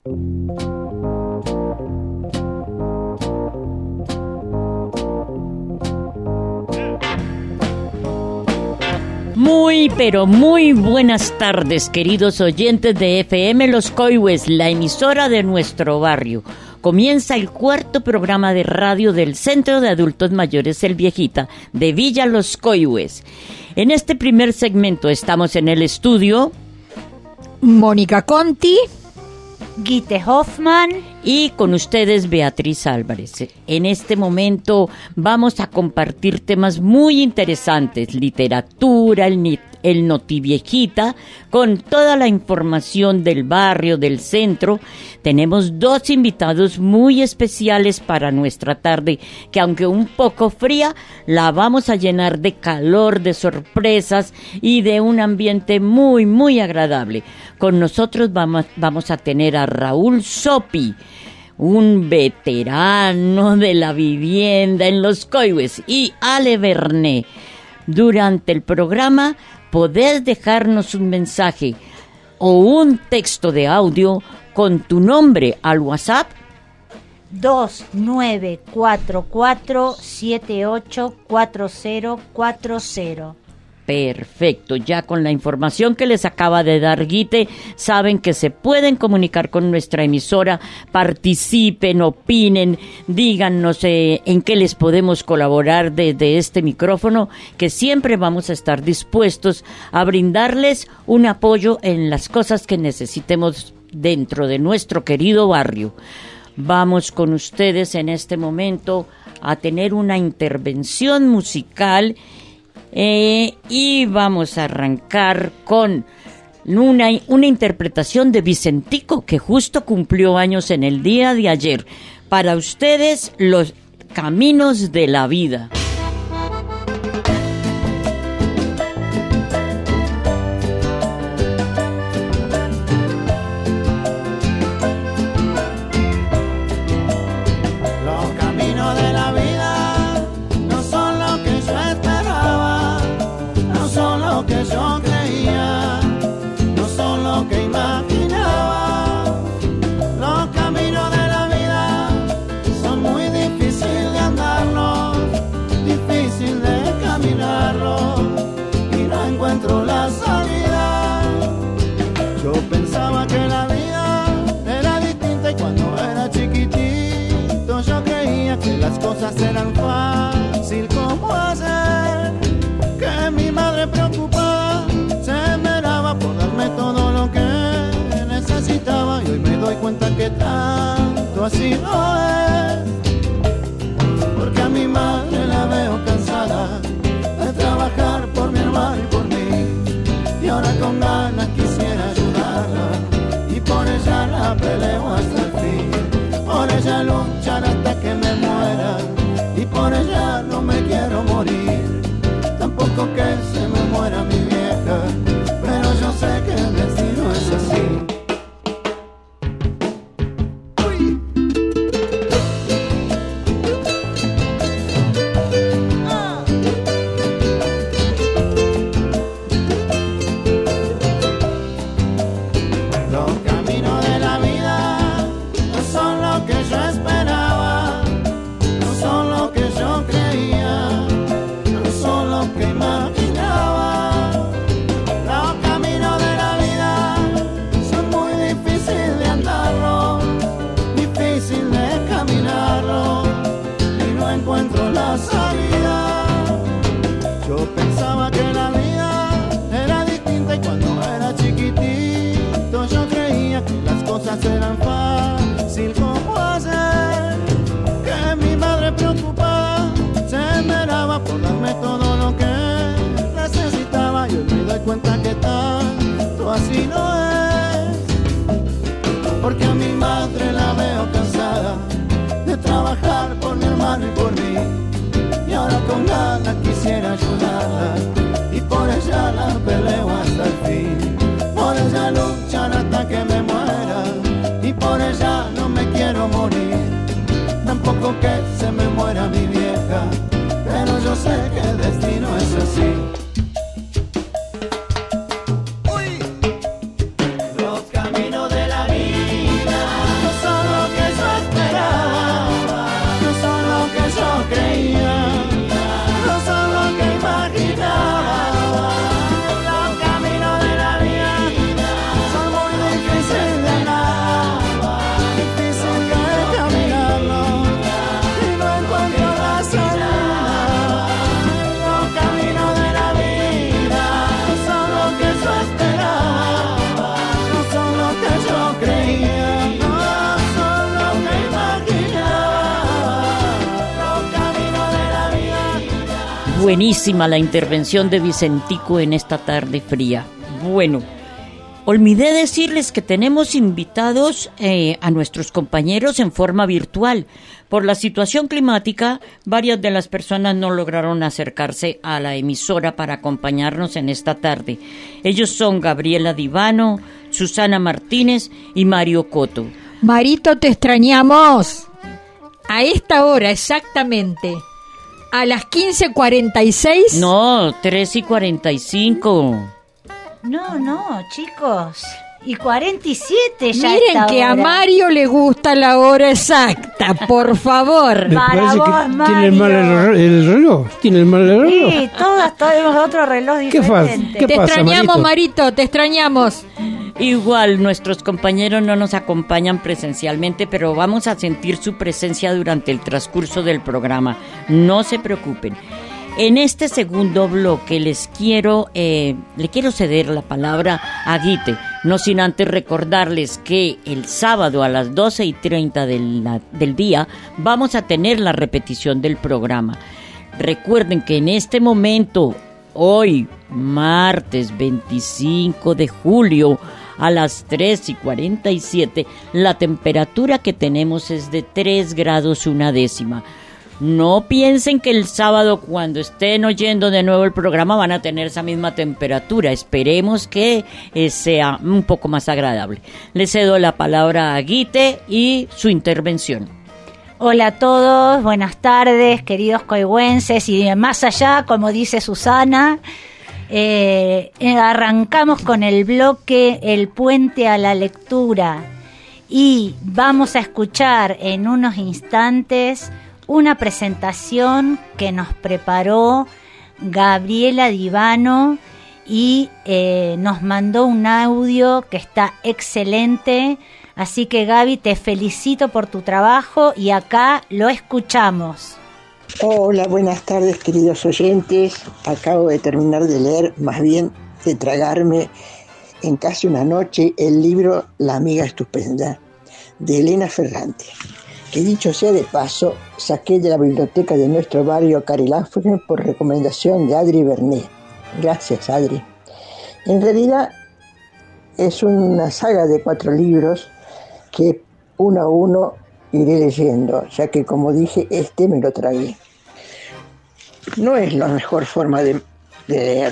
Muy, pero muy buenas tardes, queridos oyentes de FM Los Coihues, la emisora de nuestro barrio. Comienza el cuarto programa de radio del Centro de Adultos Mayores El Viejita de Villa Los Coihues. En este primer segmento estamos en el estudio Mónica Conti, Guite Hoffman y con ustedes Beatriz Álvarez. En este momento vamos a compartir temas muy interesantes, literatura, el Notiviejita, con toda la información del barrio, del centro. Tenemos dos invitados muy especiales para nuestra tarde, que aunque un poco fría, la vamos a llenar de calor, de sorpresas y de un ambiente muy, muy agradable. Con nosotros vamos a tener a Raúl Sopi, un veterano de la vivienda en Los Coihues, y Ale Berné. Durante el programa podés dejarnos un mensaje o un texto de audio con tu nombre al WhatsApp 2944784040. Perfecto, ya con la información que les acaba de dar Guite, saben que se pueden comunicar con nuestra emisora, participen, opinen, díganos en qué les podemos colaborar desde este micrófono, que siempre vamos a estar dispuestos a brindarles un apoyo en las cosas que necesitemos dentro de nuestro querido barrio. Vamos con ustedes en este momento a tener una intervención musical. Y vamos a arrancar con una interpretación de Vicentico, que justo cumplió años en el día de ayer. Para ustedes, los caminos de la vida. Las cosas eran fácil como hacer, que mi madre preocupada se esmeraba por darme todo lo que necesitaba, y hoy me doy cuenta que tanto así no es, porque a mi madre la veo cansada de trabajar por mi hermano y por mí, y ahora con ganas quisiera ayudarla, y por ella la peleo hasta el fin, por ella luchar hasta que me muera, y por ella no me quiero morir, tampoco que se me muera mi vieja, pero yo sé que el destino es así. Eran fácil como hacer, que mi madre preocupada se esmeraba por darme todo lo que necesitaba, y hoy me doy cuenta que tanto así no es, porque a mi madre la veo cansada de trabajar por mi hermano y por mí, y ahora con ganas quisiera ayudarla, y por ella la peleo hasta el fin, por ella luchar hasta que me muera, y por ella no me quiero morir, tampoco que se me muera mi vieja, pero yo sé que el destino es así. Uy. Los caminos de la vida buenísima la intervención de Vicentico en esta tarde fría. Bueno, olvidé decirles que tenemos invitados a nuestros compañeros en forma virtual. Por la situación climática, varias de las personas no lograron acercarse a la emisora para acompañarnos en esta tarde. Ellos son Gabriela Divano, Susana Martínez y Mario Coto. Marito, te extrañamos. A esta hora exactamente, a las 15:46. No, 3:45. No, chicos. Y 47 ya. Miren esta que a hora. Mario le gusta la hora exacta, por favor. Me Para parece vos, que tiene mal Mario. el reloj. ¿Tiene mal el reloj? Sí, todas tenemos otro reloj ¿Qué pasa? diferente. ¿Qué Te pasa, extrañamos, Marito? Marito, te extrañamos. Igual nuestros compañeros no nos acompañan presencialmente, pero vamos a sentir su presencia durante el transcurso del programa. No se preocupen. En este segundo bloque le quiero ceder la palabra a Guite, no sin antes recordarles que el sábado a las 12:30 del día vamos a tener la repetición del programa. Recuerden que en este momento, hoy, martes 25 de julio, a las 3:47, la temperatura que tenemos es de 3 grados 1/10. No piensen que el sábado, cuando estén oyendo de nuevo el programa, van a tener esa misma temperatura. Esperemos que sea un poco más agradable. Le cedo la palabra a Guite y su intervención. Hola a todos, buenas tardes, queridos coihuenses y más allá, como dice Susana. Arrancamos con el bloque El Puente a la Lectura y vamos a escuchar en unos instantes una presentación que nos preparó Gabriela Divano y nos mandó un audio que está excelente. Así que, Gaby, te felicito por tu trabajo y acá lo escuchamos. Hola, buenas tardes, queridos oyentes. Acabo de terminar de leer, más bien de tragarme en casi una noche, el libro La amiga estupenda, de Elena Ferrante, que dicho sea de paso, saqué de la biblioteca de nuestro barrio Carilafre por recomendación de Adri Bernet. Gracias, Adri. En realidad es una saga de 4 libros que uno a uno iré leyendo, ya que, como dije, me lo tragué. No es la mejor forma de leer,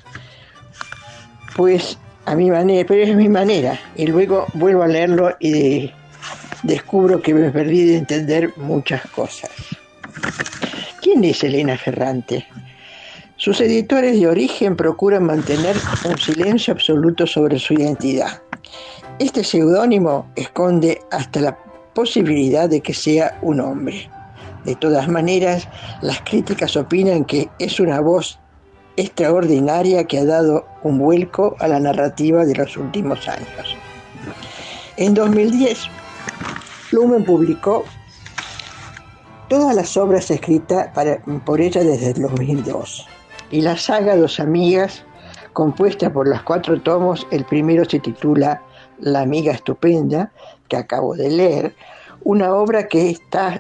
pues a mi manera, pero es mi manera, y luego vuelvo a leerlo y descubro que me perdí de entender muchas cosas. ¿Quién es Elena Ferrante? Sus editores de origen procuran mantener un silencio absoluto sobre su identidad. Este seudónimo esconde hasta la posibilidad de que sea un hombre. De todas maneras, las críticas opinan que es una voz extraordinaria que ha dado un vuelco a la narrativa de los últimos años. En 2010, Lumen publicó todas las obras escritas por ella desde el 2002. Y la saga Dos Amigas, compuesta por los 4 tomos, el primero se titula La amiga estupenda, que acabo de leer, una obra que está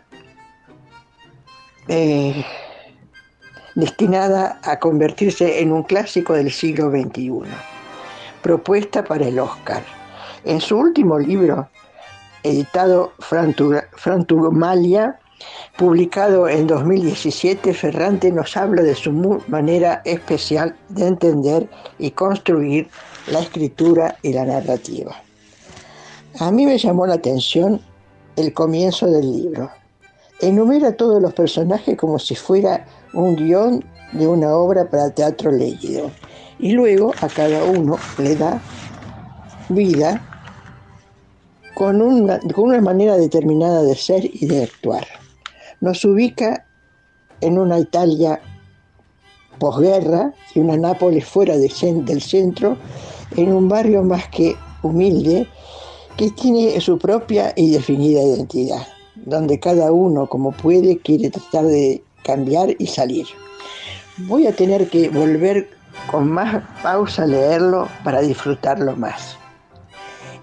destinada a convertirse en un clásico del siglo XXI, propuesta para el Oscar. En su último libro, editado Frantumalia, publicado en 2017, Ferrante nos habla de su manera especial de entender y construir la escritura y la narrativa. A mí me llamó la atención el comienzo del libro. Enumera a todos los personajes como si fuera un guión de una obra para teatro leído, y luego a cada uno le da vida con una manera determinada de ser y de actuar. Nos ubica en una Italia posguerra y una Nápoles fuera del centro, en un barrio más que humilde que tiene su propia y definida identidad, donde cada uno, como puede, quiere tratar de cambiar y salir. Voy a tener que volver con más pausa a leerlo para disfrutarlo más.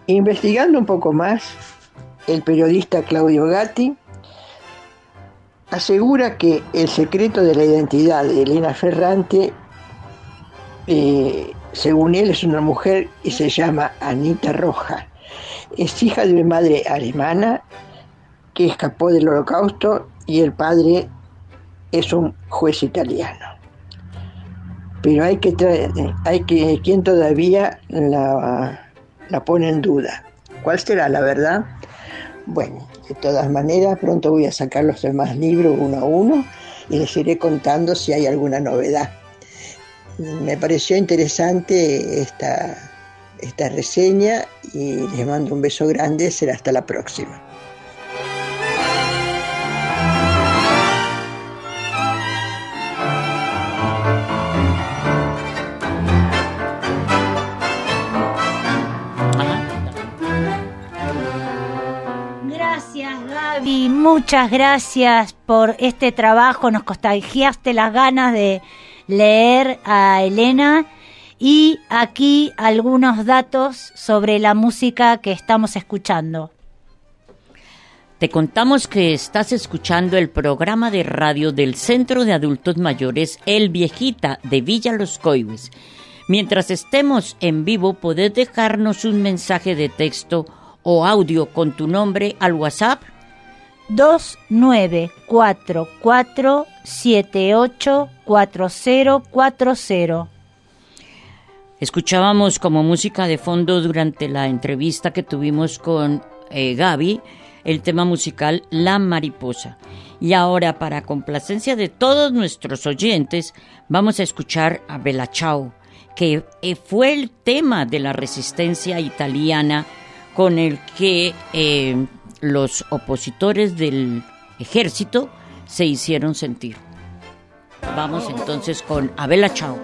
Investigando un poco más, el periodista Claudio Gatti asegura que el secreto de la identidad de Elena Ferrante, según él, es una mujer y se llama Anita Roja. Es hija de una madre alemana que escapó del Holocausto y el padre es un juez italiano. Pero hay que quien todavía la pone en duda. ¿Cuál será la verdad? Bueno, de todas maneras, pronto voy a sacar los demás libros uno a uno y les iré contando si hay alguna novedad. Me pareció interesante esta reseña y les mando un beso grande. Será hasta la próxima. Gracias, Gaby, muchas gracias por este trabajo. Nos contagiaste las ganas de leer a Elena, y aquí algunos datos sobre la música que estamos escuchando. Te contamos que estás escuchando el programa de radio del Centro de Adultos Mayores El Viejita de Villa Los Coihues. Mientras estemos en vivo, podés dejarnos un mensaje de texto o audio con tu nombre al WhatsApp 2944784040. Escuchábamos como música de fondo durante la entrevista que tuvimos con Gaby el tema musical La Mariposa. Y ahora, para complacencia de todos nuestros oyentes, vamos a escuchar a Bella Ciao, que fue el tema de la resistencia italiana con el que los opositores del ejército se hicieron sentir. Vamos entonces con a Bella Ciao.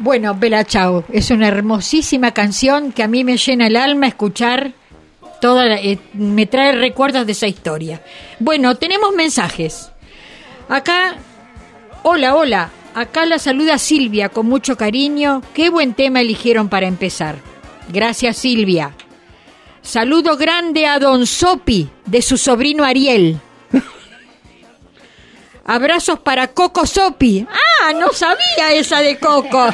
Bueno, Bella Ciao, es una hermosísima canción que a mí me llena el alma escuchar, me trae recuerdos de esa historia. Bueno, tenemos mensajes. Acá, hola, acá la saluda Silvia con mucho cariño. Qué buen tema eligieron para empezar. Gracias, Silvia. Saludo grande a Don Sopi, de su sobrino Ariel. Abrazos para Coco Sopi. ¡Ah, no sabía esa de Coco!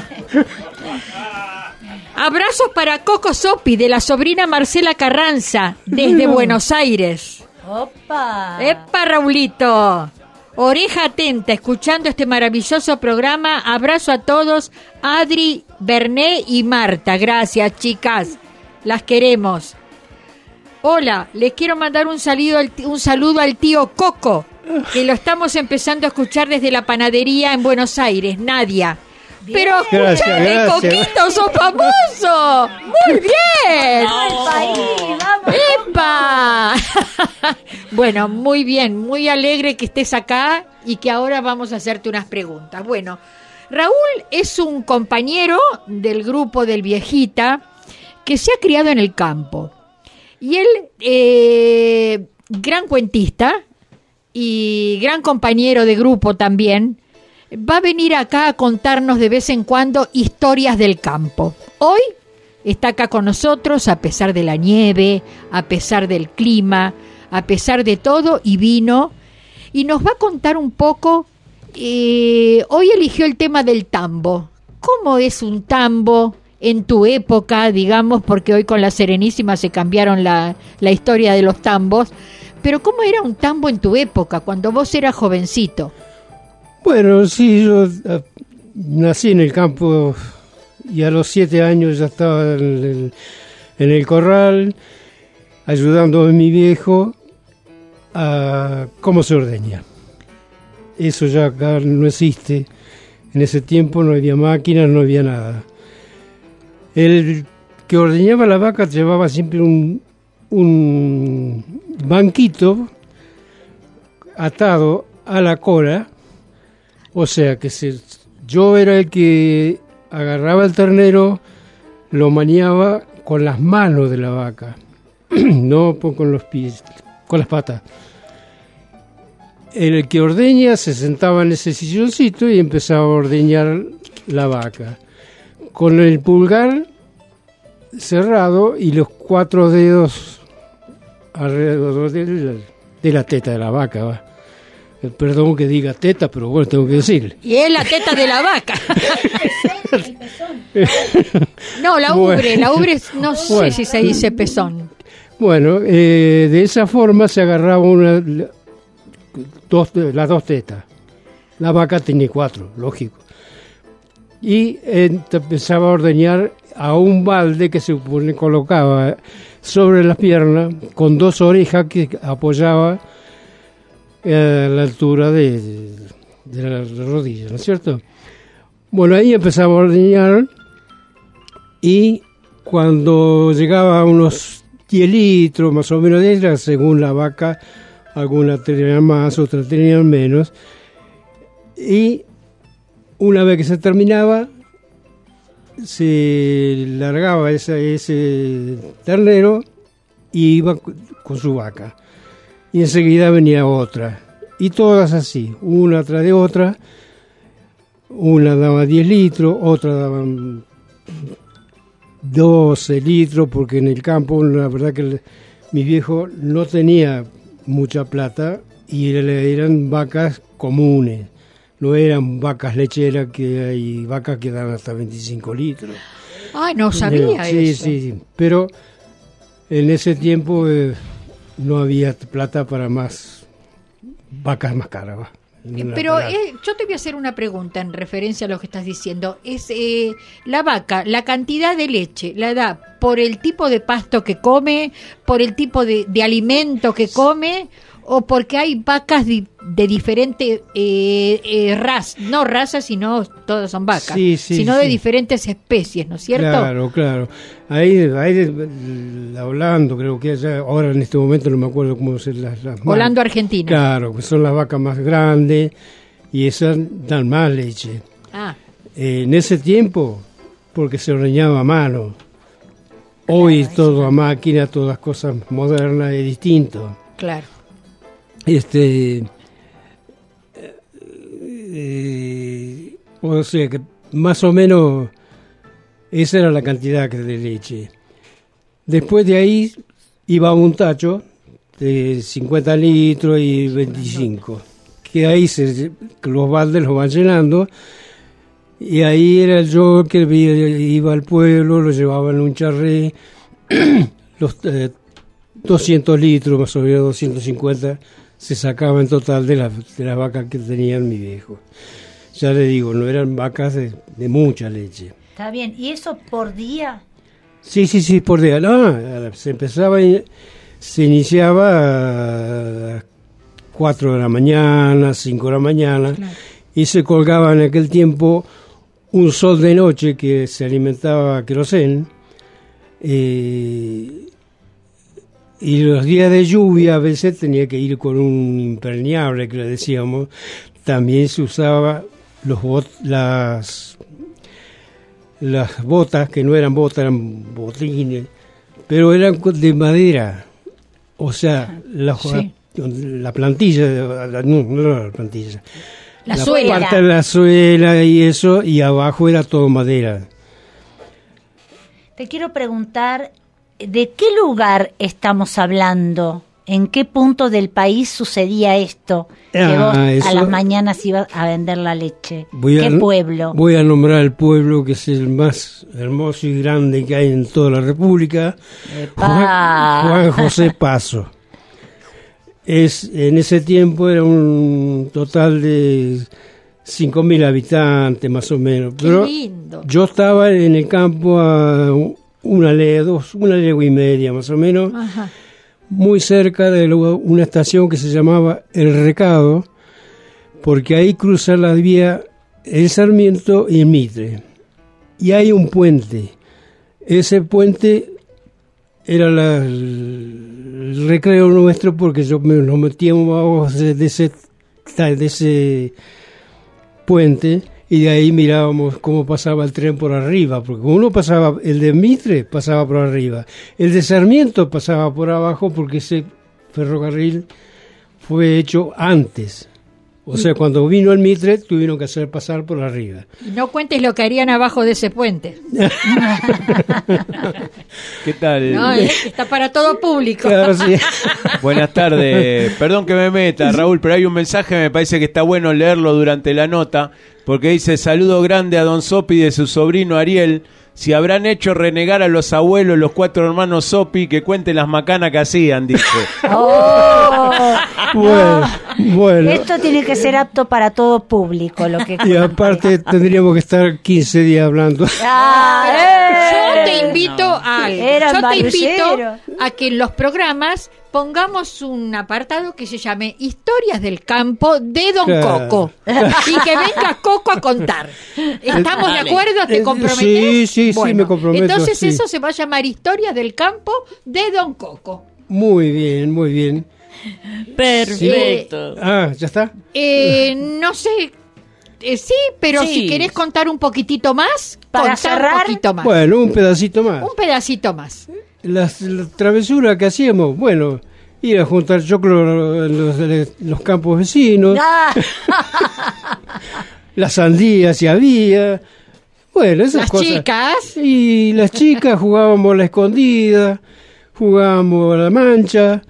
Abrazos para Coco Sopi, de la sobrina Marcela Carranza, desde Buenos Aires. ¡Opa! ¡Epa, Raulito! Oreja atenta, escuchando este maravilloso programa. Abrazo a todos, Adri, Berné y Marta. Gracias, chicas. Las queremos. Hola, les quiero mandar un saludo al tío Coco, que lo estamos empezando a escuchar desde la panadería en Buenos Aires, Nadia. Bien. Pero escuchame, Coquito, sos famoso. Muy bien. ¡Vamos al país! ¡Vamos! ¡Epa! Bueno, muy bien, muy alegre que estés acá y que ahora vamos a hacerte unas preguntas. Bueno, Raúl es un compañero del grupo del Viejita que se ha criado en el campo. Y él, gran cuentista y gran compañero de grupo también, va a venir acá a contarnos de vez en cuando historias del campo. Hoy está acá con nosotros a pesar de la nieve, a pesar del clima, a pesar de todo, y vino y nos va a contar un poco. Hoy eligió el tema del tambo. ¿Cómo es un tambo en tu época, digamos, porque hoy con la Serenísima se cambiaron la historia de los tambos, pero cómo era un tambo en tu época, cuando vos eras jovencito? Bueno, sí, yo nací en el campo y a los 7 años ya estaba en el corral, ayudando a mi viejo a cómo se ordeña. Eso ya acá no existe. En ese tiempo no había máquinas, no había nada. El que ordeñaba la vaca llevaba siempre un banquito atado a la cola, o sea que yo era el que agarraba el ternero, lo maniaba con las manos de la vaca, no con los pies, con las patas. El que ordeña se sentaba en ese silloncito y empezaba a ordeñar la vaca, con el pulgar cerrado y los 4 dedos alrededor de la teta de la vaca, ¿va? Perdón que diga teta, pero bueno, tengo que decirle. Y es la teta de la vaca. No, la ubre, no sé si se dice pezón. Bueno, de esa forma se agarraba las 2 tetas. La vaca tenía 4, lógico. Y empezaba a ordeñar a un balde que se colocaba sobre las piernas con 2 orejas que apoyaba a la altura de la rodilla, ¿no es cierto? Bueno, ahí empezaba a ordeñar y cuando llegaba a unos 10 litros más o menos de ella, según la vaca, algunas tenían más, otras tenían menos, y una vez que se terminaba, se largaba ese ternero y iba con su vaca. Y enseguida venía otra. Y todas así, una tras de otra. Una daba 10 litros, otra daba 12 litros, porque en el campo, la verdad que mi viejo no tenía mucha plata y eran vacas comunes. No eran vacas lecheras, que hay vacas que dan hasta 25 litros. Ay, no sabía eso. Sí, pero en ese tiempo no había plata para más vacas más caras. Pero yo te voy a hacer una pregunta en referencia a lo que estás diciendo. Es la vaca, la cantidad de leche, ¿la da por el tipo de pasto que come, por el tipo de alimento que come, o porque hay vacas de diferentes no razas, sino todas son vacas, sino de diferentes especies, ¿no es cierto? Claro. Ahí hablando, creo que ahora en este momento no me acuerdo cómo son las Holando, Argentina. Claro, que son las vacas más grandes y esas dan más leche. En ese tiempo, porque se ordeñaba a mano. Hoy todo a máquina, todas cosas modernas y distinto. Claro. O sea que más o menos esa era la cantidad de leche. Después de ahí iba un tacho de 50 litros y 25, que ahí los baldes los van llenando, y ahí era yo que iba al pueblo, lo llevaba en un charré, los 200 litros, más o menos 250, se sacaba en total de las vacas que tenían mi viejo. Ya le digo, no eran vacas de mucha leche. Está bien, ¿y eso por día? Sí, por día. No, se iniciaba a 4 de la mañana, 5 de la mañana, claro. Y se colgaba en aquel tiempo un sol de noche que se alimentaba a querosén, y los días de lluvia a veces tenía que ir con un impermeable, que le decíamos. También se usaba las botas, que no eran botas, eran botines, pero eran de madera. O sea, la plantilla, no la plantilla. La suela. Parte de la suela y eso, y abajo era todo madera. Te quiero preguntar, ¿de qué lugar estamos hablando? ¿En qué punto del país sucedía esto? Que vos a las mañanas ibas a vender la leche. ¿Qué pueblo? Voy a nombrar el pueblo que es el más hermoso y grande que hay en toda la República. Juan José Paso. En ese tiempo era un total de 5.000 habitantes más o menos. Pero lindo. Yo estaba en el campo a una legua y media más o menos. Ajá. Muy cerca de una estación que se llamaba El Recado, porque ahí cruza la vía El Sarmiento y el Mitre. Y hay un puente. Ese puente era el recreo nuestro, porque nos metíamos de ese puente, y de ahí mirábamos cómo pasaba el tren por arriba, porque uno pasaba, el de Mitre pasaba por arriba, el de Sarmiento pasaba por abajo, porque ese ferrocarril fue hecho antes. O sea, cuando vino el Mitre, tuvieron que hacer pasar por arriba. Y no cuentes lo que harían abajo de ese puente. ¿Qué tal? No, está para todo público. Claro, sí. Buenas tardes. Perdón que me meta, Raúl, pero hay un mensaje, me parece que está bueno leerlo durante la nota, porque dice: saludo grande a Don Sopi de su sobrino Ariel. Si habrán hecho renegar a los abuelos los 4 hermanos Sopi, que cuenten las macanas que hacían, dice. Bueno. Esto tiene que ser apto para todo público, lo que y aparte tendríamos que estar 15 días hablando. Yo te invito a que en los programas pongamos un apartado que se llame Historias del Campo de Don Coco. Y que venga Coco a contar. ¿Estamos de acuerdo? ¿Te comprometes? Sí, me comprometo. Entonces eso se va a llamar Historias del Campo de Don Coco. Muy bien. Perfecto. ¿Ya está? No sé. Sí, pero si querés contar un poquitito más, para cerrar, un poquito más. Bueno, un pedacito más. Un pedacito más. La travesura que hacíamos, bueno, ir a juntar choclo en los campos vecinos. Las sandías si había. Bueno, esas cosas. Las chicas. Y las chicas jugábamos a la escondida, jugábamos a la mancha.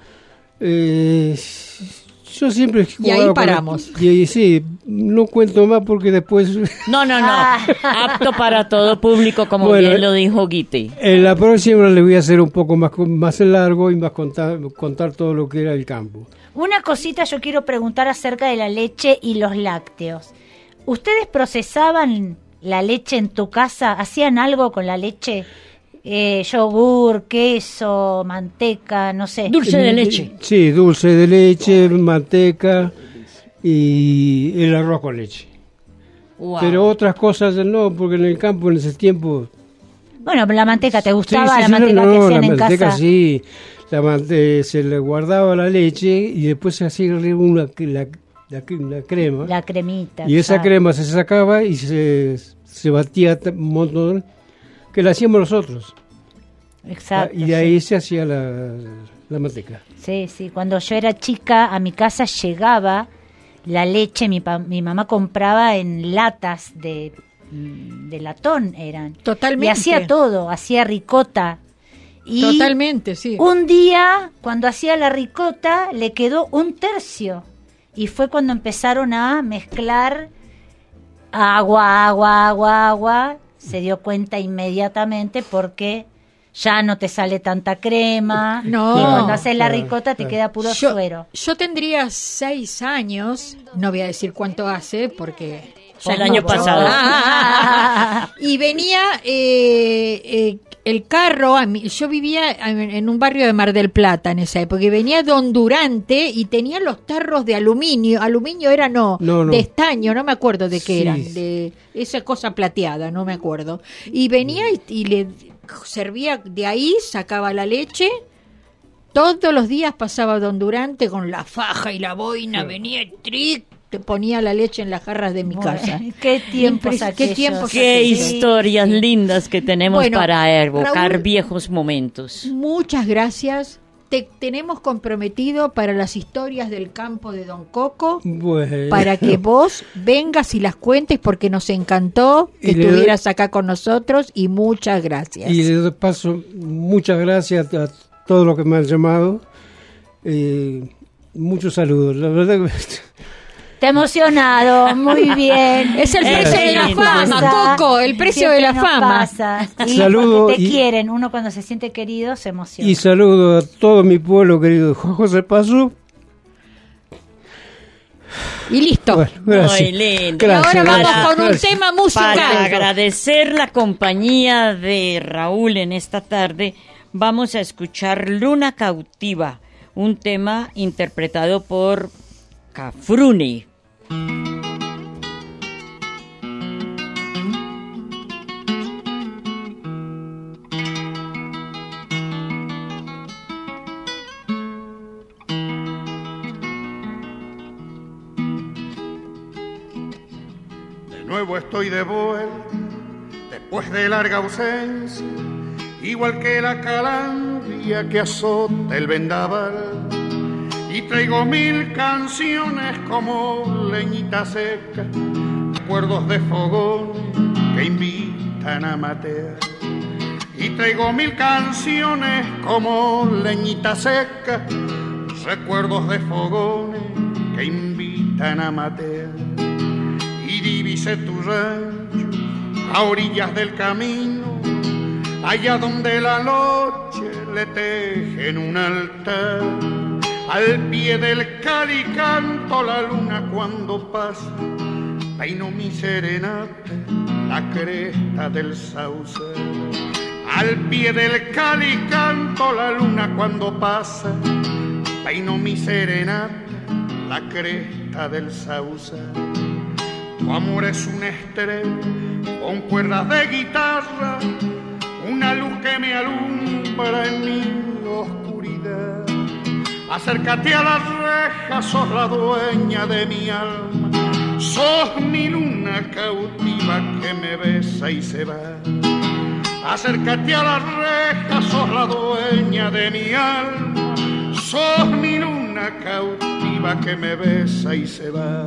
Yo siempre jugaba. Y ahí paramos. Y sí, no cuento más porque después. No. Apto para todo público, como bien lo dijo Guite. En la próxima le voy a hacer un poco más largo y más contar todo lo que era el campo. Una cosita yo quiero preguntar acerca de la leche y los lácteos. ¿Ustedes procesaban la leche en tu casa? ¿Hacían algo con la leche? Yogur, queso, manteca, no sé. Dulce de leche. Sí, dulce de leche, manteca y el arroz con leche. Wow. Pero otras cosas no, porque en el campo en ese tiempo... Bueno, la manteca, ¿te gustaba la manteca que hacían en casa? La manteca sí, se le guardaba la leche y después se hacía la crema. La cremita. Y esa crema se sacaba y se se batía un montón, que la hacíamos nosotros. Exacto. Y de ahí se hacía la manteca. Sí, sí. Cuando yo era chica, a mi casa llegaba la leche. Mi mamá compraba en latas de latón, eran. Totalmente. Y hacía todo, hacía ricota. Y Totalmente, sí. un día, cuando hacía la ricota, le quedó un tercio. Y fue cuando empezaron a mezclar agua. Se dio cuenta inmediatamente porque ya no te sale tanta crema. No. Y cuando haces la ricota te queda puro suero. Yo tendría 6 años, no voy a decir cuánto hace porque... Ya el año pasado. Y venía el carro, yo vivía en un barrio de Mar del Plata en esa época, y venía Don Durante y tenía los tarros de aluminio era No. de estaño, no me acuerdo de qué Sí. eran, de esa cosa plateada, no me acuerdo. Y venía y le servía de ahí, sacaba la leche. Todos los días pasaba Don Durante con la faja y la boina, venía el tric, te ponía la leche en las jarras de mi casa. Qué tiempos Qué aquellos. tiempos Qué aquellos. historias lindas que tenemos Bueno, para evocar Raúl, viejos momentos. Muchas gracias. Te tenemos comprometido para las historias del campo de Don Coco, Bueno. para que vos vengas y las cuentes, porque nos encantó que Y le doy- estuvieras acá con nosotros, y muchas gracias. Y de paso, muchas gracias a todos los que me han llamado. Muchos saludos. La verdad que Te he emocionado, muy bien. Es el precio de la lindo. fama, Coco, el precio Siempre de la nos fama. pasa. Y Saludo porque te y- quieren, uno cuando se siente querido se emociona. y saludo a todo mi pueblo querido. Juan José Paso. Y listo. Bueno, gracias. Muy lindo. Y ahora Gracias, vamos gracias, con un gracias. tema Para musical. agradecer la compañía de Raúl en esta tarde, vamos a escuchar Luna Cautiva, un tema interpretado por Cafrune. De nuevo estoy de vuelta, después de larga ausencia, igual que la calandria que azota el vendaval. Y traigo 1000 canciones como leñita seca, recuerdos de fogones que invitan a matear. Y traigo 1000 canciones como leñita seca, recuerdos de fogones que invitan a matear. Y divisé tu rancho a orillas del camino, allá donde la noche le tejen un altar. Al pie del Cali canto la luna cuando pasa, peino mi serenata, la cresta del sauce. Al pie del Cali canto la luna cuando pasa, peino mi serenata, la cresta del sauce. Tu amor es una estrella con cuerdas de guitarra, una luz que me alumbra en mi oscuridad. Acércate a las rejas, sos la dueña de mi alma, sos mi luna cautiva que me besa y se va. Acércate a las rejas, sos la dueña de mi alma, sos mi luna cautiva que me besa y se va.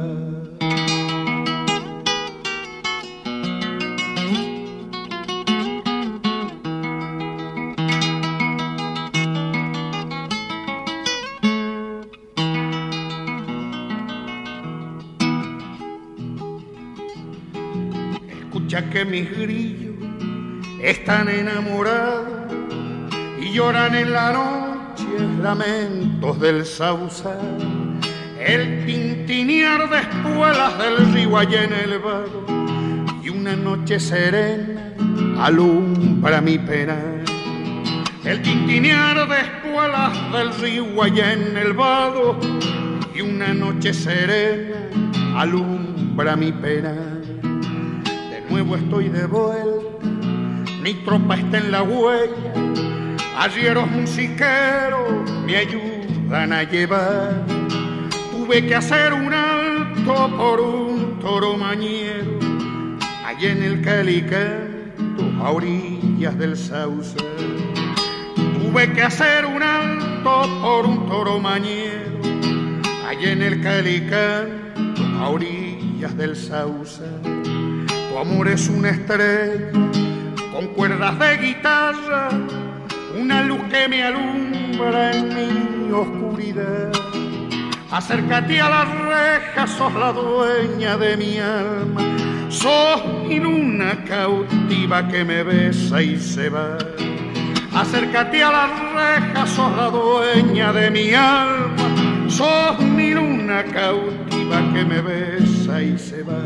Escucha que mis grillos están enamorados y lloran en la noche lamentos del sausal. El tintinear de espuelas del río allá en el vado y una noche serena alumbra mi pena. El tintinear de espuelas del río allá en el vado y una noche serena alumbra mi pena. De nuevo estoy de vuelta, mi tropa está en la huella, arrieros musiqueros me ayudan a llevar. Tuve que hacer un alto por un toro mañero, allá en el Calicanto, a orillas del Sauce. Tuve que hacer un alto por un toro mañero, allá en el Calicanto, a orillas del Sauce. Tu amor es una estrella con cuerdas de guitarra, una luz que me alumbra en mi oscuridad. Acércate a la reja, sos la dueña de mi alma, sos mi luna cautiva que me besa y se va. Acércate a la reja, sos la dueña de mi alma, sos mi luna cautiva que me besa y se va.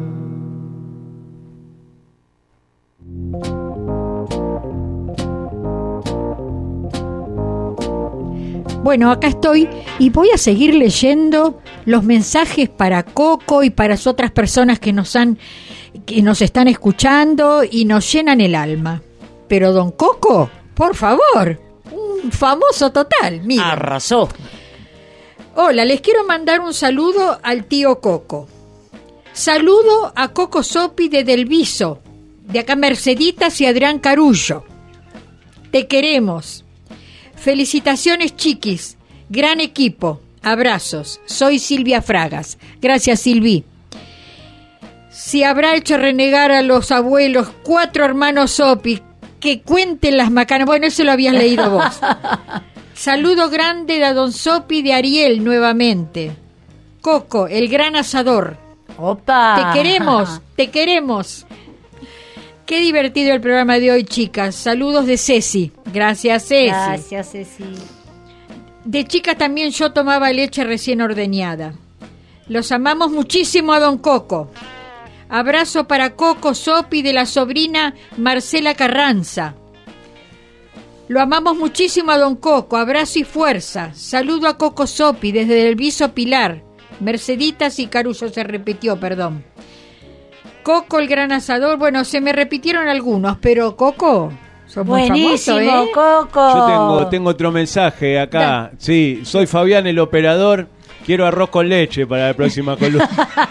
Bueno, acá estoy y voy a seguir leyendo los mensajes para Coco y para las otras personas que nos están escuchando y nos llenan el alma. Pero don Coco, por favor, un famoso total. Mira. Arrasó. Hola, les quiero mandar un saludo al tío Coco. Saludo a Coco Sopi de Delviso, de acá Merceditas y Adrián Carullo. Te queremos. Felicitaciones, chiquis. Gran equipo. Abrazos. Soy Silvia Fragas. Gracias, Silvi. Si habrá hecho renegar a los abuelos 4 hermanos Sopi, que cuenten las macanas. Bueno, eso lo habías leído vos. Saludo grande de don Sopi de Ariel nuevamente. Coco, el gran asador. ¡Opa! Te queremos, te queremos. Qué divertido el programa de hoy, chicas. Saludos de Ceci. Gracias, Ceci. Gracias, Ceci. De chica también yo tomaba leche recién ordeñada. Los amamos muchísimo a don Coco. Abrazo para Coco Sopi de la sobrina Marcela Carranza. Lo amamos muchísimo a don Coco. Abrazo y fuerza. Saludo a Coco Sopi desde el Viso Pilar. Merceditas y Carullo se repitió, perdón. Coco, el gran asador. Bueno, se me repitieron algunos, pero Coco, sos muy famoso, buenísimo, Coco. Yo tengo otro mensaje acá. Sí, soy Fabián, el operador. Quiero arroz con leche para la próxima columna.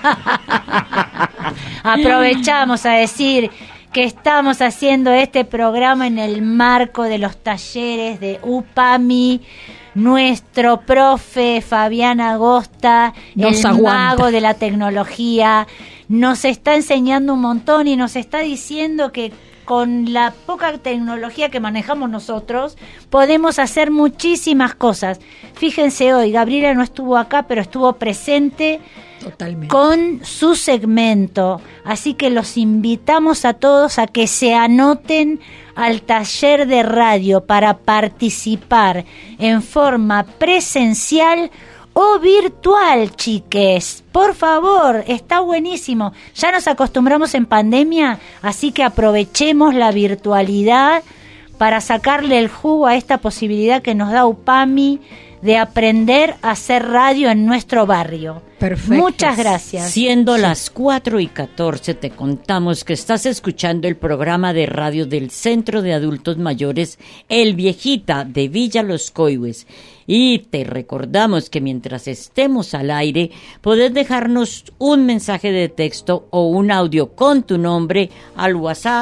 Aprovechamos a decir que estamos haciendo este programa en el marco de los talleres de UPAMI. Nuestro profe Fabián Agosta, el mago de la tecnología, nos está enseñando un montón y nos está diciendo que con la poca tecnología que manejamos nosotros podemos hacer muchísimas cosas. Fíjense, hoy Gabriela no estuvo acá, pero estuvo presente totalmente con su segmento, así que los invitamos a todos a que se anoten al taller de radio para participar en forma presencial o virtual, chiques. Por favor, está buenísimo. Ya nos acostumbramos en pandemia, así que aprovechemos la virtualidad para sacarle el jugo a esta posibilidad que nos da UPAMI de aprender a hacer radio en nuestro barrio. Perfecto. Muchas gracias. Siendo las 4:14, te contamos que estás escuchando el programa de radio del Centro de Adultos Mayores El Viejita de Villa Los Coihues. Y te recordamos que mientras estemos al aire, podés dejarnos un mensaje de texto o un audio con tu nombre al WhatsApp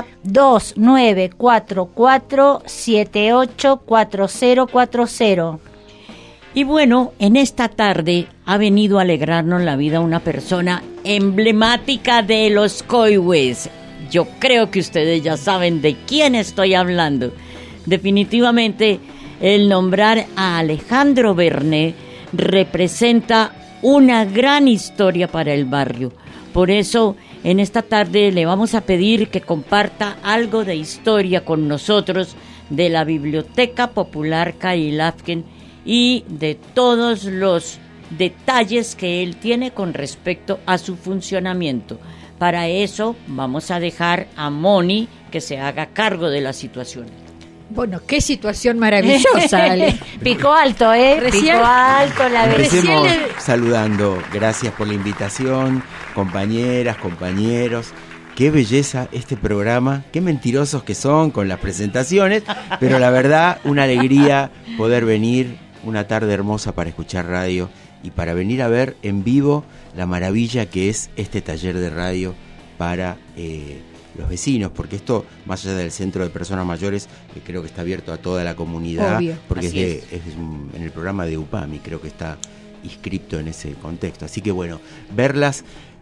2944784040. Y bueno, en esta tarde ha venido a alegrarnos la vida una persona emblemática de Los Coihues. Yo creo que ustedes ya saben de quién estoy hablando. Definitivamente, el nombrar a Alejandro Bernet representa una gran historia para el barrio. Por eso, en esta tarde le vamos a pedir que comparta algo de historia con nosotros de la Biblioteca Popular Cailafquen y de todos los detalles que él tiene con respecto a su funcionamiento. Para eso vamos a dejar a Moni que se haga cargo de la situación. Bueno, qué situación maravillosa, Ale. Picó alto, Recién, Picó alto la Empecemos saludando. Gracias por la invitación, compañeras, compañeros. Qué belleza este programa, qué mentirosos que son con las presentaciones, pero la verdad, una alegría poder venir una tarde hermosa para escuchar radio y para venir a ver en vivo la maravilla que es este taller de radio para los vecinos, porque esto, más allá del centro de personas mayores, creo que está abierto a toda la comunidad, obvio, porque así es en el programa de UPAMI, creo que está inscripto en ese contexto. Así que bueno, verlas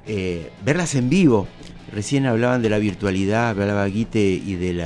en vivo. Recién hablaban de la virtualidad, hablaba Guite, y de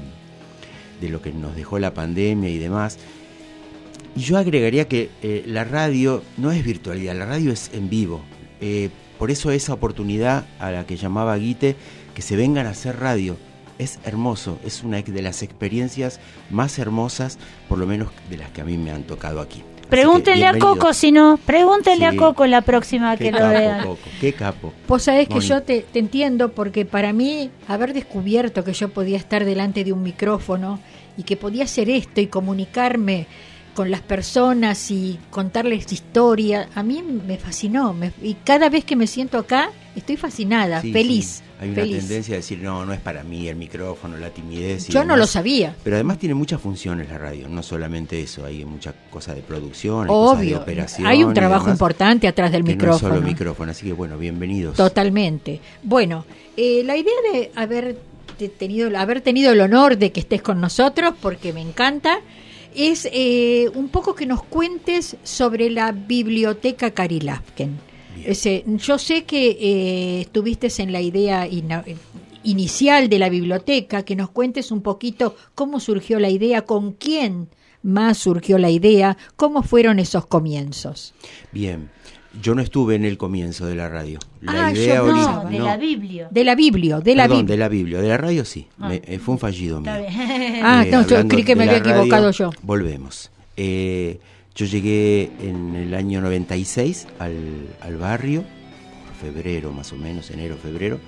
lo que nos dejó la pandemia y demás. Y yo agregaría que la radio no es virtualidad, la radio es en vivo. Por eso esa oportunidad a la que llamaba Guite, que se vengan a hacer radio, es hermoso, es una de las experiencias más hermosas, por lo menos de las que a mí me han tocado aquí. Pregúntenle a Coco, si no, pregúntenle a Coco la próxima que lo vean. Coco, qué capo. Vos sabés que Moni. yo te entiendo, porque para mí haber descubierto que yo podía estar delante de un micrófono y que podía hacer esto y comunicarme con las personas y contarles historia, a mí me fascinó. Y cada vez que me siento acá, estoy fascinada, Sí, feliz. sí. Hay una feliz. tendencia a decir, no es para mí el micrófono, la timidez. Y Yo no demás. lo sabía. Pero además tiene muchas funciones la radio, no solamente eso, hay muchas cosas de producción, hay cosas de Obvio, operación. hay un y trabajo demás, importante atrás del que micrófono. No es solo micrófono, así que bueno, bienvenidos. Totalmente. Bueno, la idea de haber tenido el honor de que estés con nosotros, porque me encanta, es un poco que nos cuentes sobre la biblioteca Kari Lafken. Yo sé que estuviste en la idea inicial de la biblioteca, que nos cuentes un poquito cómo surgió la idea, con quién más surgió la idea, cómo fueron esos comienzos. Bien, yo no estuve en el comienzo de la radio. La yo idea no, De la Biblia. De la Biblia. de la Biblia, de la radio sí, fue un fallido mío. Está bien. No, yo Hablando creí que me de la había equivocado radio, yo. Volvemos. Yo llegué en el año 96 al barrio, por febrero más o menos, enero, febrero.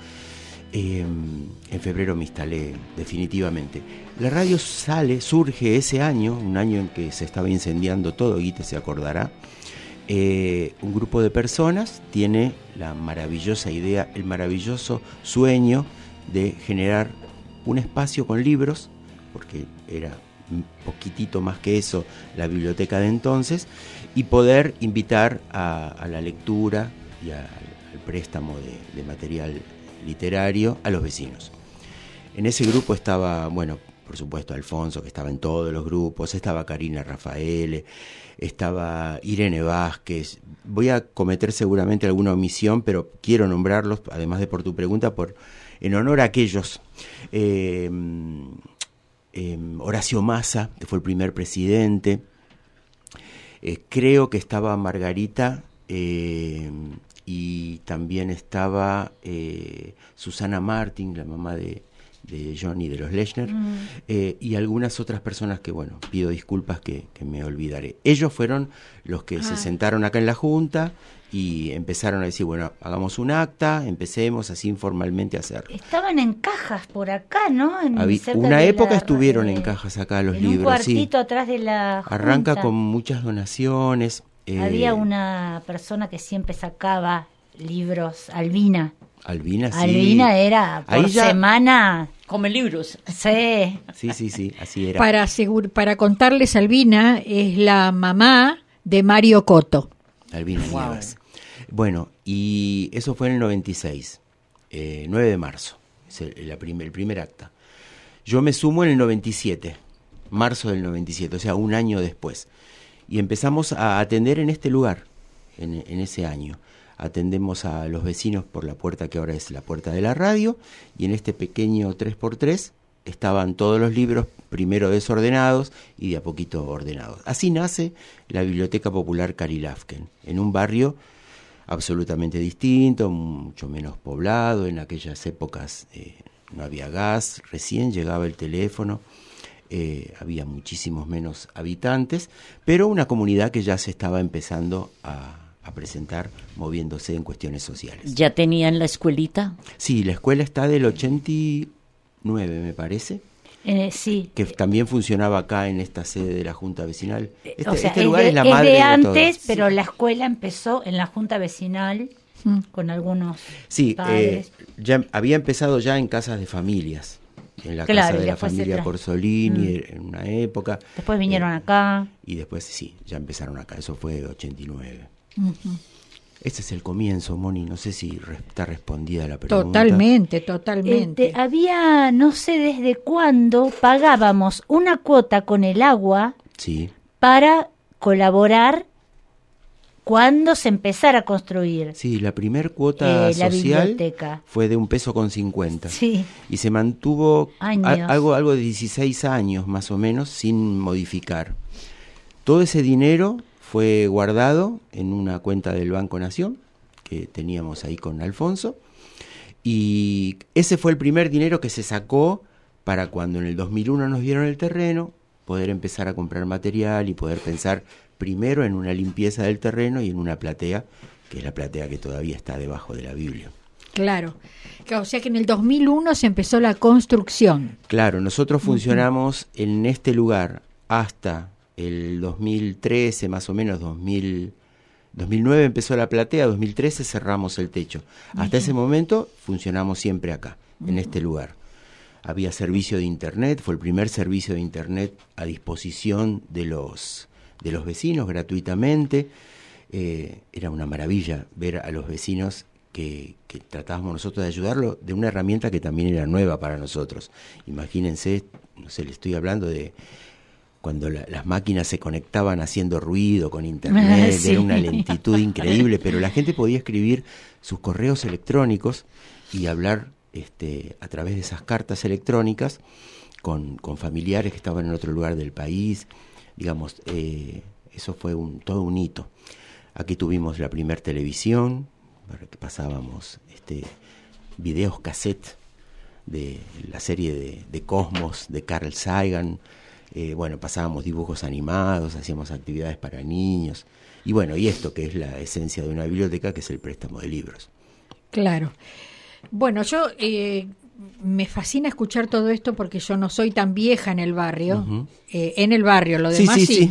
En febrero me instalé definitivamente. La radio surge ese año, un año en que se estaba incendiando todo, Guite se acordará. Un grupo de personas tiene la maravillosa idea, el maravilloso sueño de generar un espacio con libros, porque era un poquitito más que eso la biblioteca de entonces, y poder invitar a la lectura y al préstamo de material literario a los vecinos. En ese grupo estaba, bueno, por supuesto Alfonso, que estaba en todos los grupos, estaba Karina Rafael, estaba Irene Vázquez. Voy a cometer seguramente alguna omisión, pero quiero nombrarlos, además de por tu pregunta, en honor a aquellos. Horacio Massa, que fue el primer presidente. Creo que estaba Margarita, y también estaba Susana Martin, la mamá de Johnny de los Lechner, y algunas otras personas que, bueno, pido disculpas que me olvidaré. Ellos fueron los que se sentaron acá en la Junta y empezaron a decir, bueno, hagamos un acta, empecemos así informalmente a hacerlo. Estaban en cajas por acá, ¿no? Cerca Una de época la- estuvieron en cajas acá los en libros, un cuartito sí. atrás de la Junta. Arranca con muchas donaciones. Había una persona que siempre sacaba libros, Albina. Albina, sí. Albina era por Ahí ya- semana. Come libros. Sí. Sí, así era. Para contarles, Albina es la mamá de Mario Cotto. Albina Nieves. Bueno, y eso fue en el 96, 9 de marzo, es el primer acta. Yo me sumo en el 97, marzo del 97, o sea, un año después. Y empezamos a atender en este lugar, en ese año. Atendemos a los vecinos por la puerta que ahora es la puerta de la radio, y en este pequeño 3x3 estaban todos los libros, primero desordenados y de a poquito ordenados. Así nace la Biblioteca Popular Kari Lafken, en un barrio absolutamente distinto, mucho menos poblado. En aquellas épocas no había gas, recién llegaba el teléfono, había muchísimos menos habitantes, pero una comunidad que ya se estaba empezando a presentar, moviéndose en cuestiones sociales. ¿Ya tenían la escuelita? Sí, la escuela está del 89, me parece, Sí. que también funcionaba acá en esta sede de la Junta Vecinal. O sea, Este lugar es la es madre de de antes, todos. pero la escuela empezó en la Junta Vecinal con algunos Sí, padres. ya había empezado ya en casas de familias, en la Claro, casa y de la después se familia Porsolini, en una época. Después vinieron acá. Y después sí, ya empezaron acá, eso fue 89. Este es el comienzo, Moni. No sé si está respondida la pregunta. Totalmente. Había, no sé desde cuándo, pagábamos una cuota con el agua Sí. para colaborar cuando se empezara a construir. Sí, la primer cuota La social biblioteca. fue de $1.50. Sí. Y se mantuvo Años. algo de 16 años más o menos sin modificar. Todo ese dinero fue guardado en una cuenta del Banco Nación que teníamos ahí con Alfonso, y ese fue el primer dinero que se sacó para cuando en el 2001 nos dieron el terreno, poder empezar a comprar material y poder pensar primero en una limpieza del terreno y en una platea, que es la platea que todavía está debajo de la Biblia. Claro, o sea que en el 2001 se empezó la construcción. Claro, nosotros funcionamos en este lugar hasta el 2013, más o menos, 2009 empezó la platea, 2013 cerramos el techo. Hasta ese momento funcionamos siempre acá, en este lugar. Había servicio de internet, fue el primer servicio de internet a disposición de los vecinos gratuitamente. Era una maravilla ver a los vecinos que tratábamos nosotros de ayudarlo de una herramienta que también era nueva para nosotros. Imagínense, no sé, le estoy hablando de cuando las máquinas se conectaban haciendo ruido con internet, Sí. era una lentitud increíble, pero la gente podía escribir sus correos electrónicos y hablar a través de esas cartas electrónicas con familiares que estaban en otro lugar del país. Digamos, eso fue todo un hito. Aquí tuvimos la primer televisión, para que pasábamos videos cassette de la serie de Cosmos, de Carl Sagan. Pasábamos dibujos animados, hacíamos actividades para niños. Y bueno, y esto que es la esencia de una biblioteca, que es el préstamo de libros. Claro. Bueno, yo me fascina escuchar todo esto porque yo no soy tan vieja en el barrio. Uh-huh. En el barrio, lo demás sí. Sí.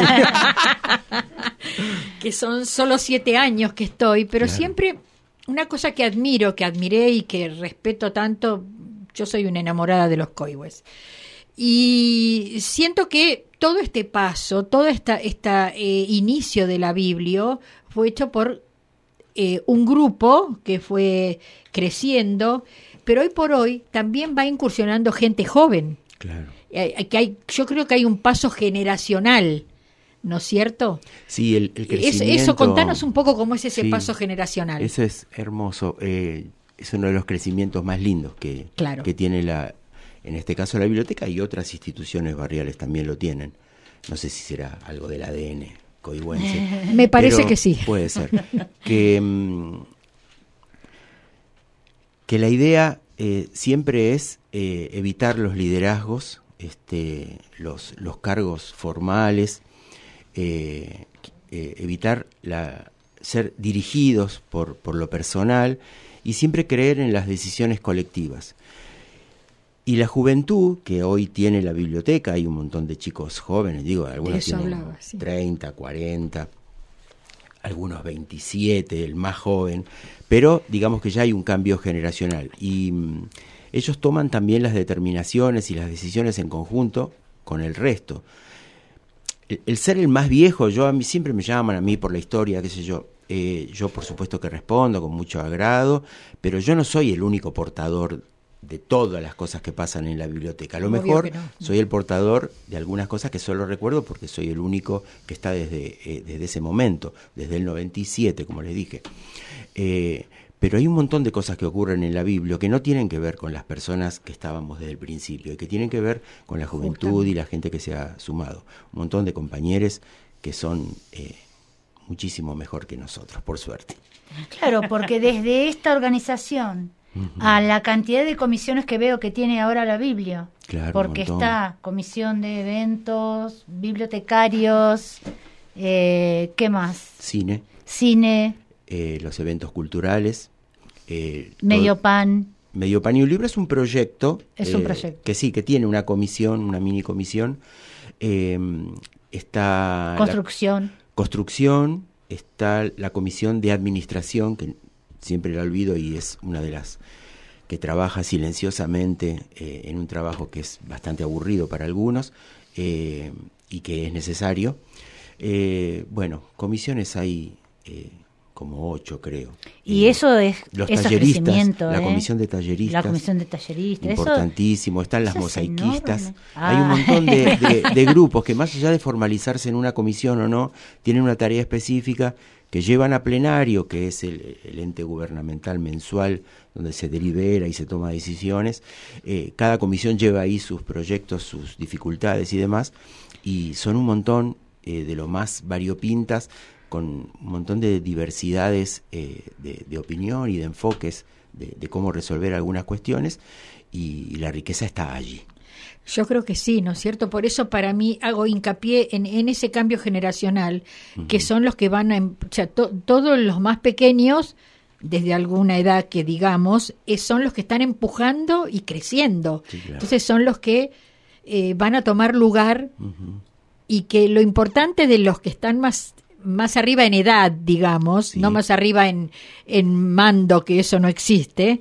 Que son solo 7 años que estoy, pero Claro. siempre una cosa que admiré y que respeto tanto, yo soy una enamorada de los coihues. Y siento que todo este paso, todo inicio de la Biblia fue hecho por un grupo que fue creciendo, pero hoy por hoy también va incursionando gente joven. Claro. Yo creo que hay un paso generacional, ¿no es cierto? Sí, el crecimiento. Eso, contanos un poco cómo es ese Sí, paso generacional. Eso es hermoso. Es uno de los crecimientos más lindos que tiene en este caso la biblioteca, y otras instituciones barriales también lo tienen. No sé si será algo del ADN coihuense. Me parece pero que sí. Puede ser. Que la idea siempre es evitar los liderazgos, los cargos formales, evitar ser dirigidos por lo personal, y siempre creer en las decisiones colectivas. Y la juventud que hoy tiene la biblioteca, hay un montón de chicos jóvenes, algunos tienen 30, 40, algunos 27, el más joven, pero digamos que ya hay un cambio generacional, y ellos toman también las determinaciones y las decisiones en conjunto con el resto. El ser el más viejo, a mí siempre me llaman a mí por la historia, qué sé yo. Yo por supuesto que respondo con mucho agrado, pero yo no soy el único portador de todas las cosas que pasan en la biblioteca. A lo mejor soy el portador de algunas cosas que solo recuerdo porque soy el único que está desde ese momento, desde el 97, como les dije. Pero hay un montón de cosas que ocurren en la Biblia que no tienen que ver con las personas que estábamos desde el principio, y que tienen que ver con la juventud y la gente que se ha sumado. Un montón de compañeros que son muchísimo mejor que nosotros, por suerte. Claro, porque desde esta organización a la cantidad de comisiones que veo que tiene ahora la Biblia, claro, porque está comisión de eventos, bibliotecarios, ¿qué más? Cine, los eventos culturales, Medio Pan y un libro es un proyecto, un proyecto que tiene una comisión, una mini comisión. Está construcción, está la comisión de administración, que siempre la olvido y es una de las que trabaja silenciosamente en un trabajo que es bastante aburrido para algunos y que es necesario. Comisiones hay como 8, creo. Y eso es los eso es talleristas, crecimiento, la comisión de talleristas. La comisión de talleristas. Importantísimo. Están las eso es mosaiquistas. enorme. Hay un montón de grupos que, más allá de formalizarse en una comisión o no, tienen una tarea específica que llevan a plenario, que es el ente gubernamental mensual donde se delibera y se toma decisiones. Cada comisión lleva ahí sus proyectos, sus dificultades y demás, y son un montón de lo más variopintas, con un montón de diversidades de opinión y de enfoques de cómo resolver algunas cuestiones, y la riqueza está allí. Yo creo que sí, ¿no es cierto? Por eso para mí hago hincapié en ese cambio generacional, que son los que van a... O sea, todos los más pequeños, desde alguna edad que digamos, son los que están empujando y creciendo. Sí, claro. Entonces son los que van a tomar lugar, y que lo importante de los que están más arriba en edad, digamos, sí, no más arriba en mando, que eso no existe,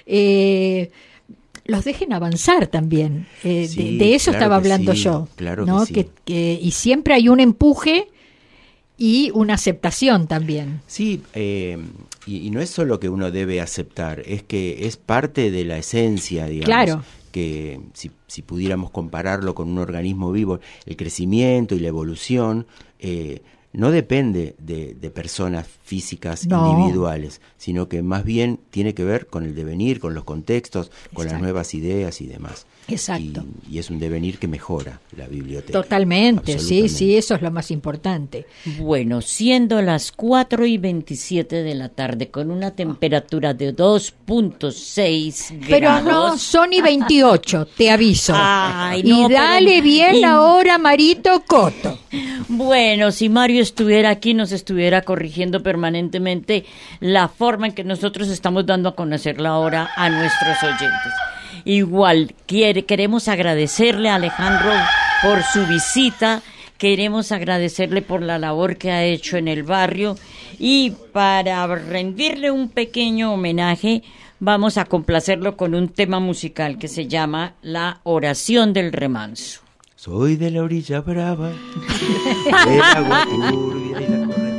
los dejen avanzar también. Sí, de eso claro estaba hablando sí, yo. Claro, ¿no? que sí. Y siempre hay un empuje y una aceptación también. Sí, y no es solo que uno debe aceptar, es que es parte de la esencia, digamos. Claro. Que si pudiéramos compararlo con un organismo vivo, el crecimiento y la evolución no depende de personas físicas individuales, sino que más bien tiene que ver con el devenir, con los contextos, con las nuevas ideas y demás. Exacto. Y es un devenir que mejora la biblioteca. Totalmente, sí, eso es lo más importante. Bueno, siendo las 4:27 de la tarde, con una temperatura de 2.6 grados. Pero no, son y 28, te aviso. Ay, y no, dale bien ahora, Marito Coto. Bueno, si Mario estuviera aquí, nos estuviera corrigiendo permanentemente la forma en que nosotros estamos dando a conocer la hora a nuestros oyentes. Igual, queremos agradecerle a Alejandro por su visita, queremos agradecerle por la labor que ha hecho en el barrio, y para rendirle un pequeño homenaje, vamos a complacerlo con un tema musical que se llama La Oración del Remanso. Soy de la orilla brava, del agua turbia y la corriente.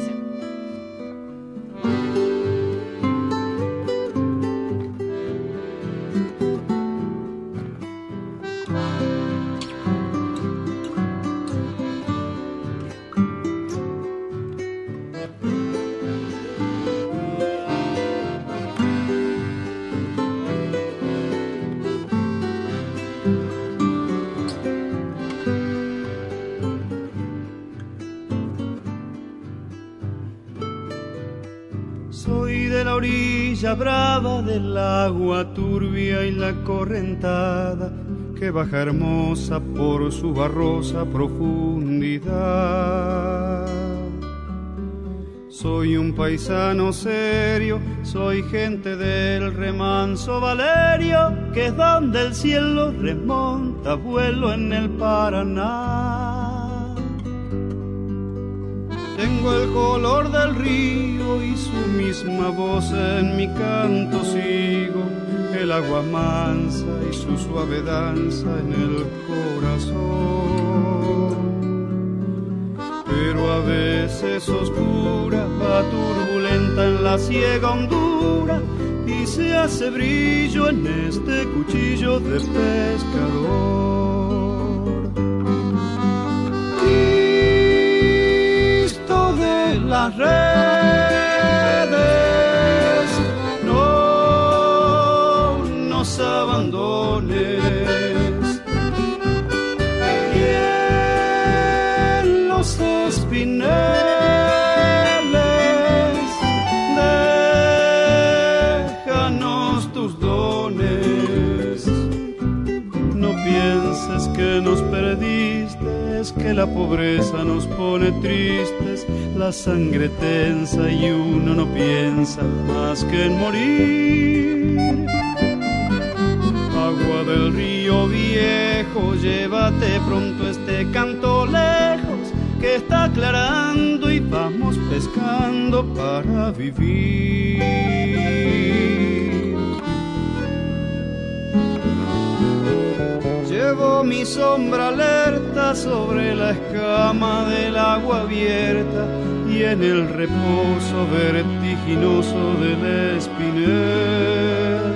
Brava del agua turbia y la correntada que baja hermosa por su barrosa profundidad. Soy un paisano serio, soy gente del remanso Valerio, que es donde el cielo remonta vuelo en el Paraná. Tengo el color del río y su misma voz en mi canto sigo, el agua mansa y su suave danza en el corazón. Pero a veces oscura, va turbulenta en la ciega hondura, y se hace brillo en este cuchillo de pescador. Las redes, no nos abandones, y en los espineles déjanos tus dones. No pienses que nos perdiste, es que la pobreza nos pone tristes, la sangre tensa y uno no piensa más que en morir. Agua del río viejo, llévate pronto este canto lejos, que está aclarando y vamos pescando para vivir. Llevo mi sombra alerta sobre la escama del agua abierta, y y en el reposo vertiginoso del espinel.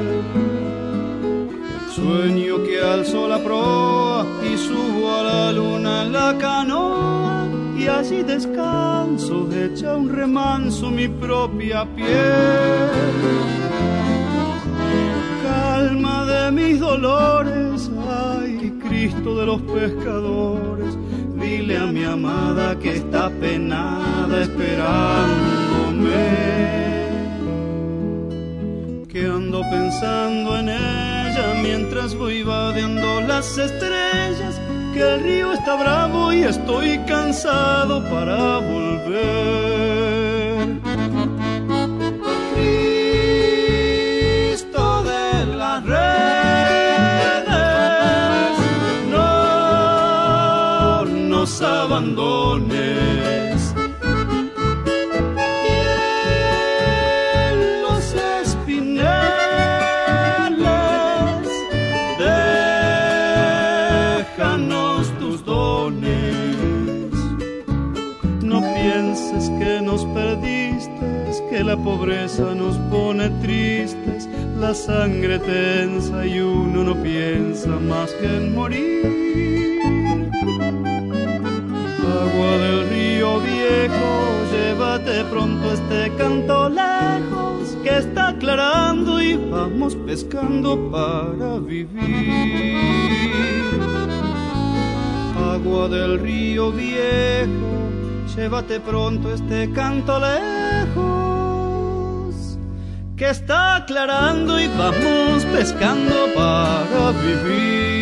Sueño que alzo la proa y subo a la luna en la canoa, y allí descanso, echa un remanso mi propia piel. Calma de mis dolores, ay, Cristo de los pescadores, dile a mi amada que está penada esperándome, que ando pensando en ella mientras voy vadeando las estrellas, que el río está bravo y estoy cansado para volver. Cristo de las redes, no nos abandones. Y en los espineles, déjanos tus dones. No pienses que nos perdiste, que la pobreza nos pone tristes, la sangre tensa y uno no piensa más que en morir. Agua del río viejo, llévate pronto este canto lejos, que está aclarando y vamos pescando para vivir. Agua del río viejo, llévate pronto este canto lejos, que está aclarando y vamos pescando para vivir.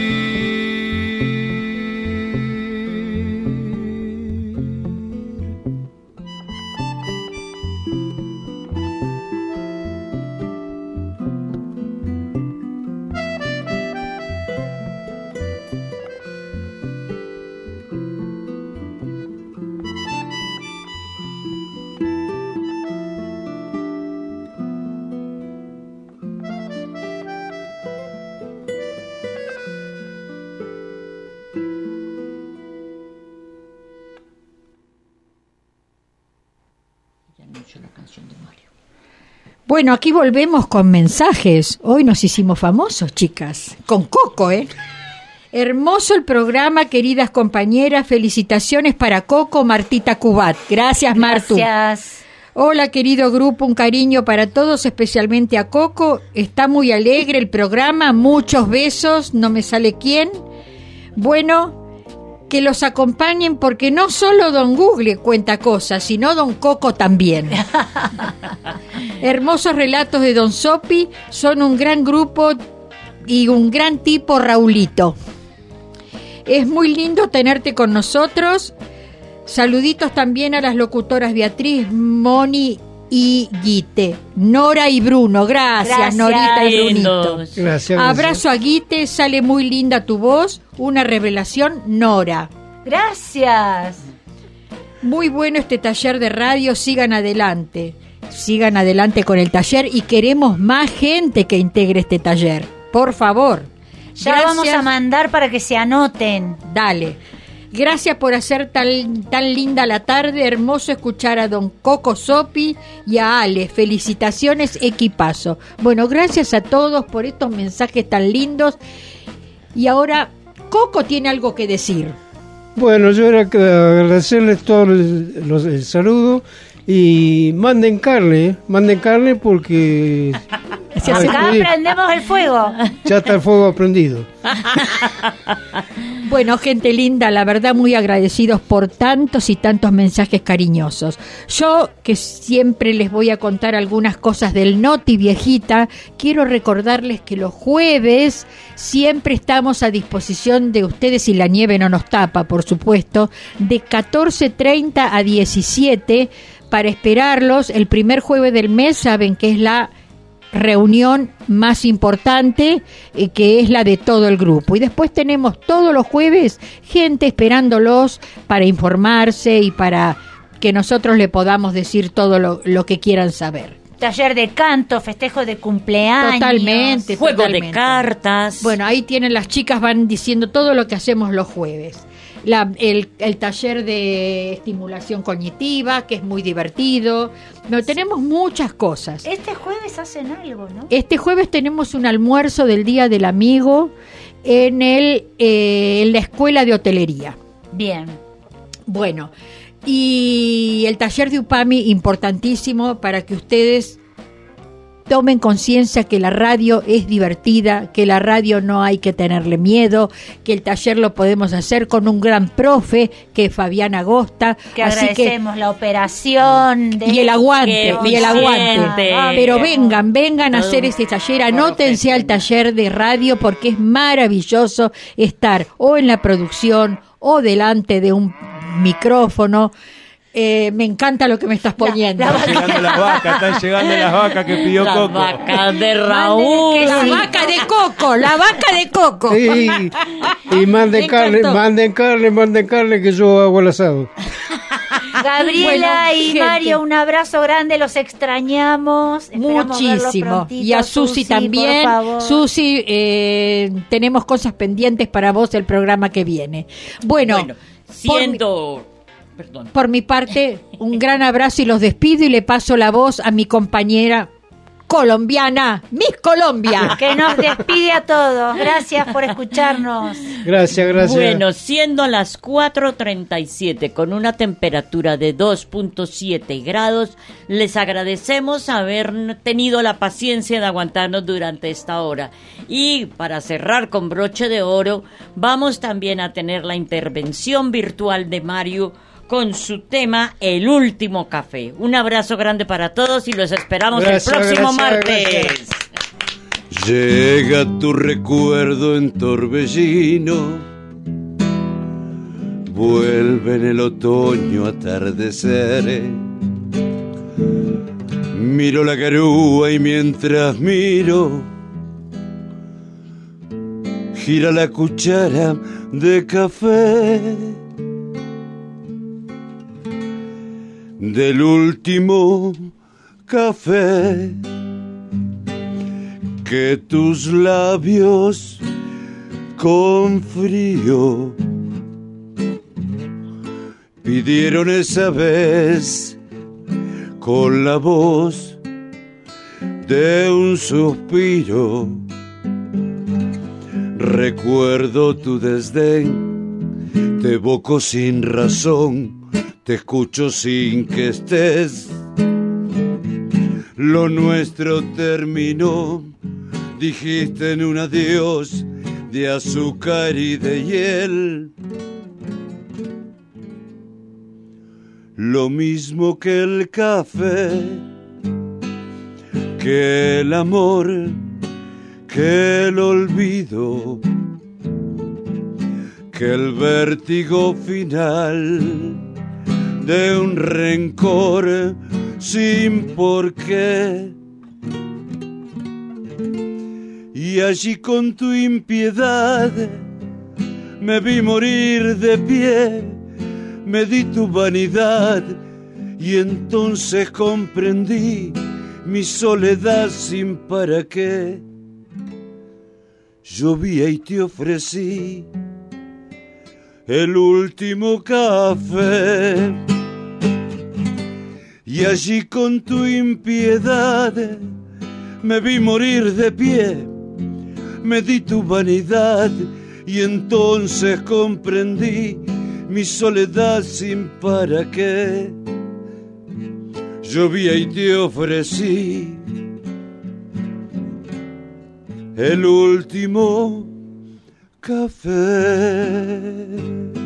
Bueno, aquí volvemos con mensajes. Hoy nos hicimos famosos, chicas. Con Coco, ¿eh? Hermoso el programa, queridas compañeras. Felicitaciones para Coco, Martita Cubat. Gracias, Martu. Gracias. Hola, querido grupo. Un cariño para todos, especialmente a Coco. Está muy alegre el programa. Muchos besos. No me sale quién. Bueno, que los acompañen porque no solo Don Google cuenta cosas, sino Don Coco también. Hermosos relatos de Don Sopi, son un gran grupo y un gran tipo, Raulito. Es muy lindo tenerte con nosotros. Saluditos también a las locutoras Beatriz, Moni y Guite, Nora y Bruno. Gracias. Norita y Brunito. Gracias. Abrazo a Guite, sale muy linda tu voz. Una revelación, Nora. Gracias. Muy bueno este taller de radio, sigan adelante con el taller y queremos más gente que integre este taller, por favor. Ya Gracias. vamos a mandar para que se anoten. Dale. Gracias por hacer tan linda la tarde, hermoso escuchar a Don Coco Sopi y a Ale. Felicitaciones, equipazo. Bueno, gracias a todos por estos mensajes tan lindos. Y ahora, Coco tiene algo que decir. Bueno, yo era agradecerles todo el saludo y manden carne porque Acá prendemos el fuego. Ya está el fuego prendido. Bueno, gente linda, la verdad muy agradecidos por tantos y tantos mensajes cariñosos. Yo, que siempre les voy a contar algunas cosas del Noti Viejita, quiero recordarles que los jueves siempre estamos a disposición de ustedes, y la nieve no nos tapa, por supuesto, de 14:30 a 17 para esperarlos. El primer jueves del mes saben que es la reunión más importante, que es la de todo el grupo, y después tenemos todos los jueves gente esperándolos para informarse y para que nosotros le podamos decir todo lo que quieran saber. Taller de canto, festejo de cumpleaños. Totalmente. Juego de cartas. Bueno, ahí tienen, las chicas van diciendo todo lo que hacemos los jueves. el taller de estimulación cognitiva, que es muy divertido. No, tenemos muchas cosas. Este jueves hacen algo, ¿no? Este jueves tenemos un almuerzo del Día del Amigo en la Escuela de Hotelería. Bien. Bueno, y el taller de UPAMI, importantísimo para que ustedes tomen conciencia que la radio es divertida, que la radio no hay que tenerle miedo, que el taller lo podemos hacer con un gran profe, que es Fabián Agosta. Que así agradecemos la operación. Y el aguante, Pero vengan a hacer ese taller, anótense al taller de radio porque es maravilloso estar o en la producción o delante de un micrófono. Me encanta lo que me estás poniendo. Están llegando las vacas que pidió Coco. La vaca de Raúl. La vaca de Coco. Sí, y manden carne que yo hago el asado. Gabriela Bueno, y gente. Mario, un abrazo grande, los extrañamos. Esperamos verlos Muchísimo. prontito. Y a Susi también. por favor. Susi, tenemos cosas pendientes para vos el programa que viene. Bueno, por mi parte, un gran abrazo y los despido y le paso la voz a mi compañera colombiana, Miss Colombia. Que nos despide a todos. Gracias por escucharnos. Gracias. Bueno, siendo las 4:37 con una temperatura de 2.7 grados, les agradecemos haber tenido la paciencia de aguantarnos durante esta hora. Y para cerrar con broche de oro, vamos también a tener la intervención virtual de Mario con su tema El Último Café. Un abrazo grande para todos y los esperamos el próximo martes. Llega tu recuerdo en torbellino, vuelve en el otoño atardecer. Miro la garúa y mientras miro, gira la cuchara de café. Del último café que tus labios con frío pidieron esa vez con la voz de un suspiro. Recuerdo tu desdén, te evoco sin razón. Te escucho sin que estés. Lo nuestro terminó, dijiste en un adiós de azúcar y de hiel. Lo mismo que el café, que el amor, que el olvido, que el vértigo final de un rencor sin por qué. Y allí con tu impiedad me vi morir de pie, me di tu vanidad y entonces comprendí mi soledad sin para qué. Llovía y te ofrecí el último café. Y allí con tu impiedad me vi morir de pie, me di tu vanidad y entonces comprendí mi soledad sin para qué. Llovía y te ofrecí el último café.